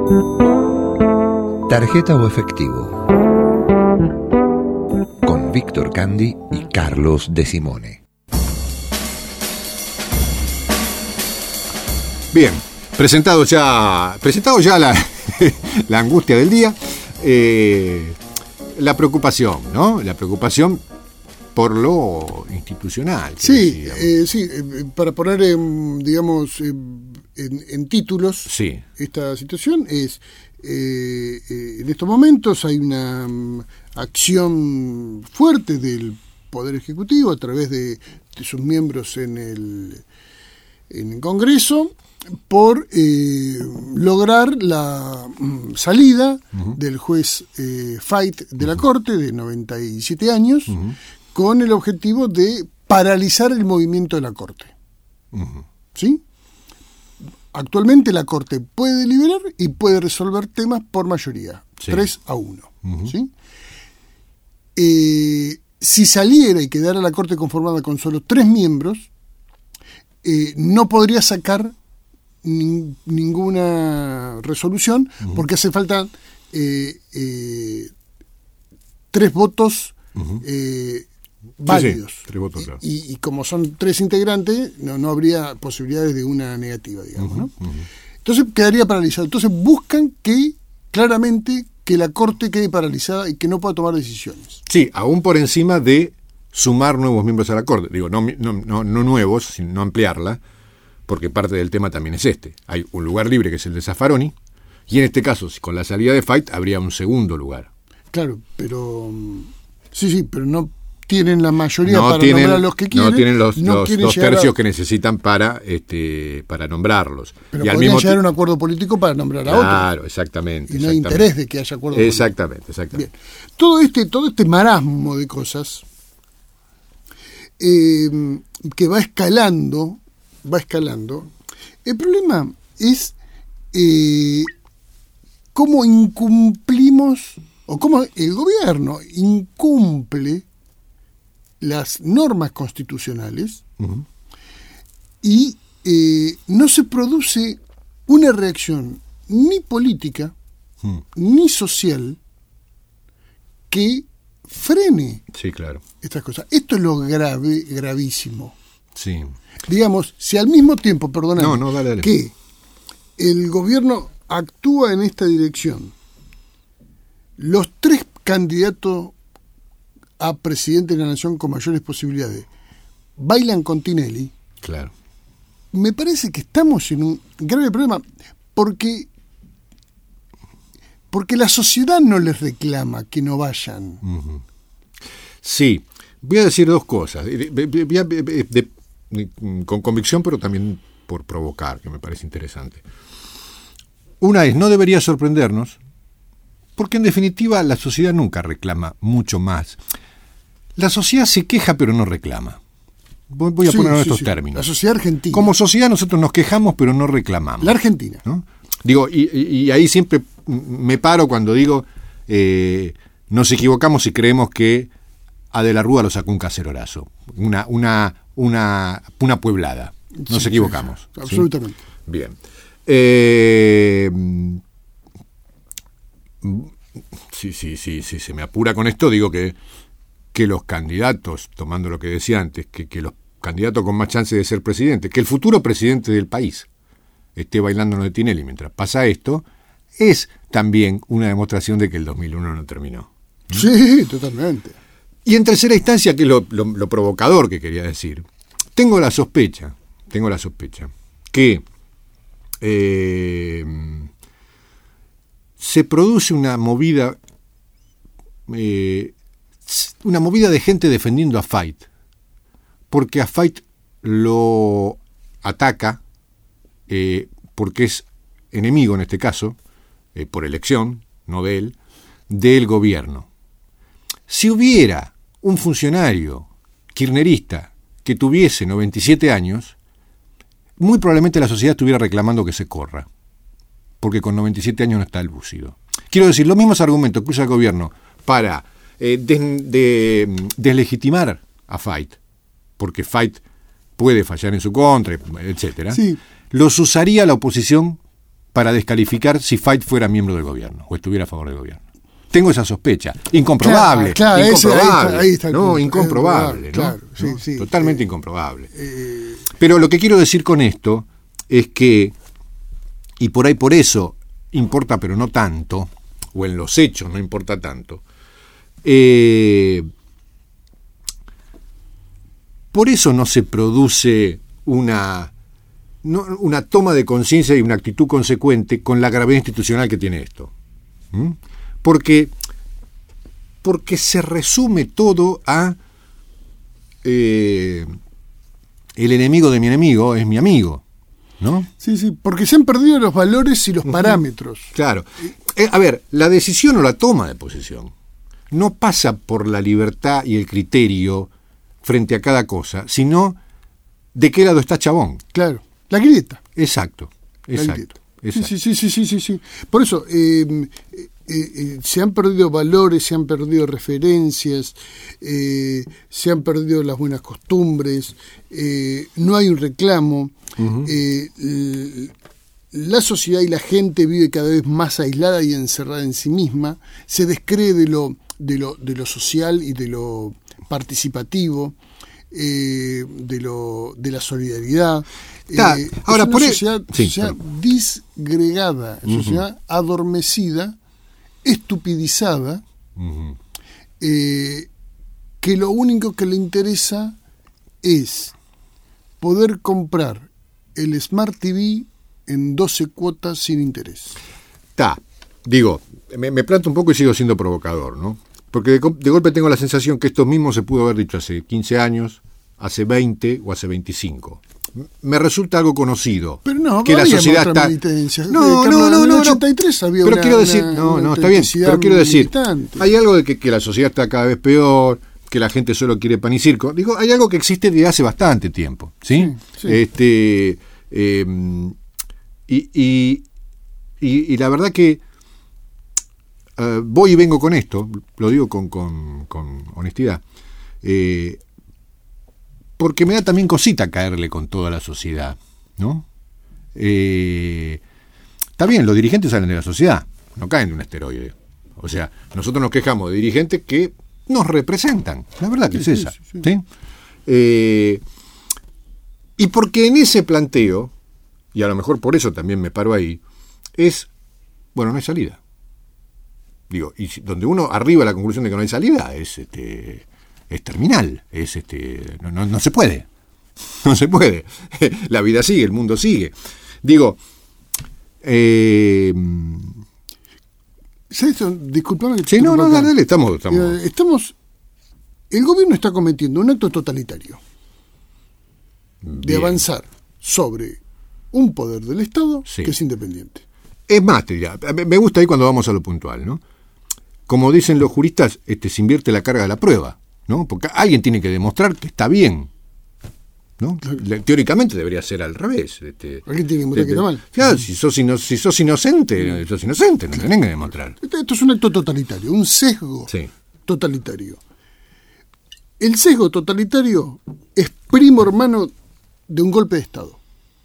Tarjeta o efectivo, con Víctor Candy y Carlos De Simone. Bien, presentado ya la angustia del día, la preocupación, ¿no? La preocupación por lo institucional. Sí, para poner, digamos, en títulos, sí, esta situación es, en estos momentos hay una acción fuerte del Poder Ejecutivo a través de sus miembros en el Congreso por lograr la salida del juez Fait de la Corte, de 97 años, con el objetivo de paralizar el movimiento de la Corte. ¿Sí? Actualmente la Corte puede deliberar y puede resolver temas por mayoría, 3-1. ¿Sí? Si saliera y quedara la Corte conformada con solo 3 miembros, no podría sacar ninguna resolución, porque hace falta 3 votos válidos. 3 votos, claro. Y como son 3 integrantes, no habría posibilidades de una negativa, digamos, ¿no? Entonces quedaría paralizado. Entonces buscan claramente que la Corte quede paralizada y que no pueda tomar decisiones. Sí, aún por encima de sumar nuevos miembros a la Corte. Digo, no nuevos, sino ampliarla, porque parte del tema también es este. Hay un lugar libre que es el de Zaffaroni, y en este caso, con la salida de Fait, habría un segundo lugar. Claro, pero sí, pero no tienen la mayoría nombrar a los que quieren. No tienen los 2 tercios que necesitan para nombrarlos. Pero podrían llegar a un acuerdo político para nombrar a otros. Claro, exactamente. Y no hay interés de que haya acuerdo político. Exactamente. Bien. Todo este marasmo de cosas que va escalando. El problema es cómo incumplimos, o cómo el gobierno incumple las normas constitucionales y no se produce una reacción ni política ni social que frene estas cosas. Esto es lo gravísimo. Sí. Digamos, si al mismo tiempo, dale. que el gobierno actúa en esta dirección, los 3 candidatos a presidente de la nación con mayores posibilidades bailan con Tinelli, claro, me parece que estamos en un grave problema porque la sociedad no les reclama que no vayan. Sí, voy a decir 2 cosas, con convicción, pero también por provocar, que me parece interesante. Una es, no debería sorprendernos, porque en definitiva la sociedad nunca reclama mucho más. La sociedad se queja, pero no reclama. Voy a poner estos términos. La sociedad argentina. Como sociedad nosotros nos quejamos, pero no reclamamos. La Argentina. ¿No? Digo, y ahí siempre me paro cuando digo, nos equivocamos si creemos que a De la Rúa lo sacó un cacerolazo, una pueblada. Nos equivocamos. Sí, absolutamente. Bien. Sí, se me apura con esto, digo que los candidatos, tomando lo que decía antes, que los candidatos con más chance de ser presidente, que el futuro presidente del país esté bailando de Tinelli mientras pasa esto, es también una demostración de que el 2001 no terminó. Sí, totalmente. Y en tercera instancia, que es lo provocador que quería decir, tengo la sospecha que se produce una movida de gente defendiendo a Fait, porque a Fait lo ataca porque es enemigo, en este caso, por elección, no de él, del gobierno. Si hubiera un funcionario kirchnerista que tuviese 97 años, muy probablemente la sociedad estuviera reclamando que se corra, porque con 97 años no está el lúcido. Quiero decir, los mismos argumentos que usa el gobierno para deslegitimar a Fait, porque Fait puede fallar en su contra, etcétera, sí, los usaría la oposición para descalificar si Fayt fuera miembro del gobierno o estuviera a favor del gobierno. Tengo esa sospecha. Incomprobable. Claro, incomprobable. ahí está el punto. Incomprobable. ¿No? Claro, sí, ¿No? sí. Totalmente incomprobable. Pero lo que quiero decir con esto es que, y por eso importa pero no tanto, o en los hechos no importa tanto, por eso no se produce una toma de conciencia y una actitud consecuente con la gravedad institucional que tiene esto. Porque se resume todo a el enemigo de mi enemigo es mi amigo, ¿no? Sí, porque se han perdido los valores y los parámetros. Claro. A ver, la decisión o la toma de posición no pasa por la libertad y el criterio frente a cada cosa, sino de qué lado está Chabón. Claro, la grieta. Exacto. Sí. Por eso, se han perdido valores, se han perdido referencias, se han perdido las buenas costumbres, no hay un reclamo. La sociedad y la gente vive cada vez más aislada y encerrada en sí misma, se descree de lo social y de lo participativo, de la solidaridad. Ahora, es una sociedad disgregada, sociedad adormecida, estupidizada, que lo único que le interesa es poder comprar el Smart TV en 12 cuotas sin interés. Me planto un poco y sigo siendo provocador, ¿no? Porque de golpe tengo la sensación que esto mismo se pudo haber dicho hace 15 años, hace 20 o hace 25. Me resulta algo conocido. Pero no, que la sociedad está. No. En el 83 había pero quiero decir, está bien. Pero quiero decir, hay algo de que la sociedad está cada vez peor, que la gente solo quiere pan y circo. Digo, hay algo que existe desde hace bastante tiempo, ¿sí? Sí. Y la verdad que voy y vengo con esto, lo digo con honestidad, porque me da también cosita caerle con toda la sociedad, ¿no? Está bien, los dirigentes salen de la sociedad, no caen de un esteroide. O sea, nosotros nos quejamos de dirigentes que nos representan, la verdad que es esa. ¿Sí? Y porque en ese planteo, y a lo mejor por eso también me paro ahí, no hay salida. Digo, y donde uno arriba a la conclusión de que no hay salida es terminal, no se puede. No se puede. La vida sigue, el mundo sigue. Digo, disculpame. Sí, dale, estamos. El gobierno está cometiendo un acto totalitario de avanzar sobre un poder del Estado que es independiente. Es más, me gusta ahí cuando vamos a lo puntual, ¿no? Como dicen los juristas, se invierte la carga de la prueba, ¿no? Porque alguien tiene que demostrar que está bien, ¿no? Teóricamente debería ser al revés. Alguien tiene que demostrar que está mal. Claro, si sos inocente, no tenés que demostrar. Esto es un acto totalitario, un sesgo totalitario. El sesgo totalitario es primo hermano de un golpe de Estado.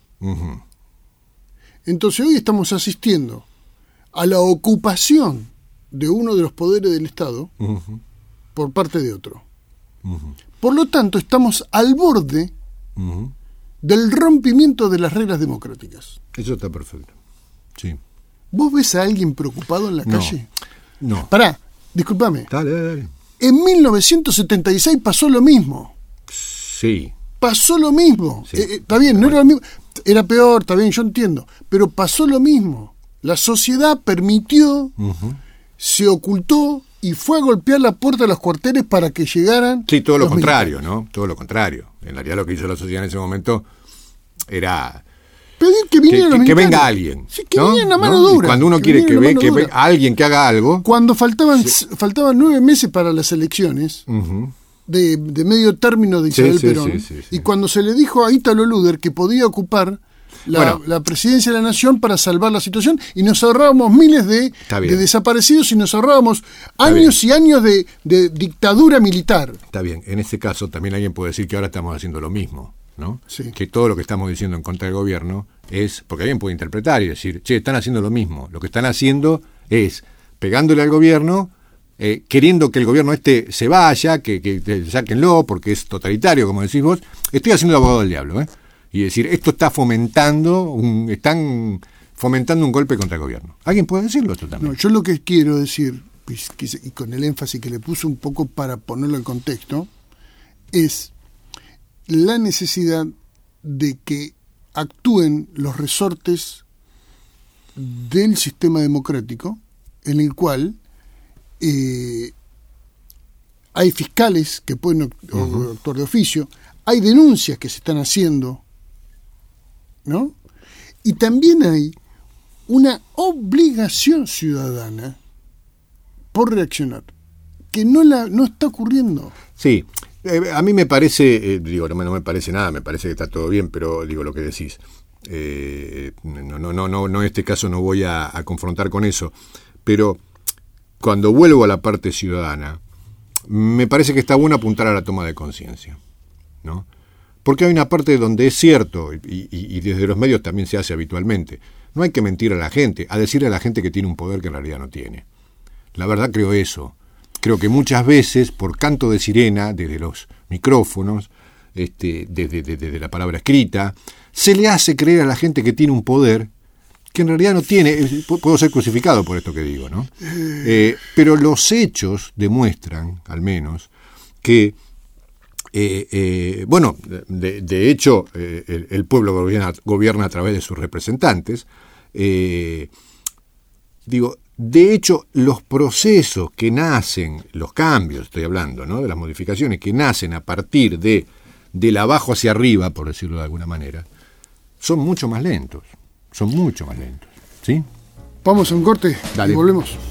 Entonces hoy estamos asistiendo a la ocupación de uno de los poderes del Estado por parte de otro. Por lo tanto, estamos al borde del rompimiento de las reglas democráticas. Eso está perfecto. Sí. ¿Vos ves a alguien preocupado en la calle? No. Pará, discúlpame. Dale. En 1976 pasó lo mismo. Sí. Pasó lo mismo. Sí. Está bien, no era lo mismo. Era peor, está bien, yo entiendo. Pero pasó lo mismo. La sociedad permitió, se ocultó y fue a golpear la puerta de los cuarteles para que llegaran. Sí, todo lo contrario, militares. ¿no? Todo lo contrario. En realidad lo que hizo la sociedad en ese momento era pedir que viniera que venga alguien. Sí, que viniera una mano dura. Y cuando uno quiere que venga alguien que haga algo. Cuando faltaban 9 meses para las elecciones, de medio término de Isabel Perón, y cuando se le dijo a Ítalo Luder que podía ocupar la presidencia de la nación para salvar la situación, y nos ahorrábamos miles de desaparecidos y nos ahorrábamos años y años de dictadura militar. Está bien, en este caso también alguien puede decir que ahora estamos haciendo lo mismo. ¿no? Sí. Que todo lo que estamos diciendo en contra del gobierno es, porque alguien puede interpretar y decir, che, están haciendo lo mismo. Lo que están haciendo es pegándole al gobierno, queriendo que el gobierno se vaya, que sáquenlo porque es totalitario, como decís vos. Estoy haciendo el abogado del diablo, y decir, esto está están fomentando un golpe contra el gobierno. ¿Alguien puede decirlo esto también? No, yo lo que quiero decir, y con el énfasis que le puse un poco para ponerlo en contexto, es la necesidad de que actúen los resortes del sistema democrático en el cual hay fiscales que pueden actuar de oficio, hay denuncias que se están haciendo, ¿no? Y también hay una obligación ciudadana por reaccionar, que no está ocurriendo. Sí, a mí me parece, no me parece nada, me parece que está todo bien, pero digo lo que decís. No, en este caso no voy a confrontar con eso, pero cuando vuelvo a la parte ciudadana, me parece que está bueno apuntar a la toma de conciencia, ¿no? Porque hay una parte donde es cierto, y desde los medios también se hace habitualmente, no hay que mentir a la gente, a decirle a la gente que tiene un poder que en realidad no tiene. La verdad creo eso. Creo que muchas veces, por canto de sirena, desde los micrófonos, desde la palabra escrita, se le hace creer a la gente que tiene un poder que en realidad no tiene. Puedo ser crucificado por esto que digo, ¿no? Pero los hechos demuestran, al menos, que de hecho, el pueblo gobierna a través de sus representantes. De hecho, los procesos que nacen, los cambios, estoy hablando, ¿no? De las modificaciones que nacen a partir del abajo hacia arriba, por decirlo de alguna manera, son mucho más lentos. ¿Sí? Vamos a un corte. Dale. Y volvemos.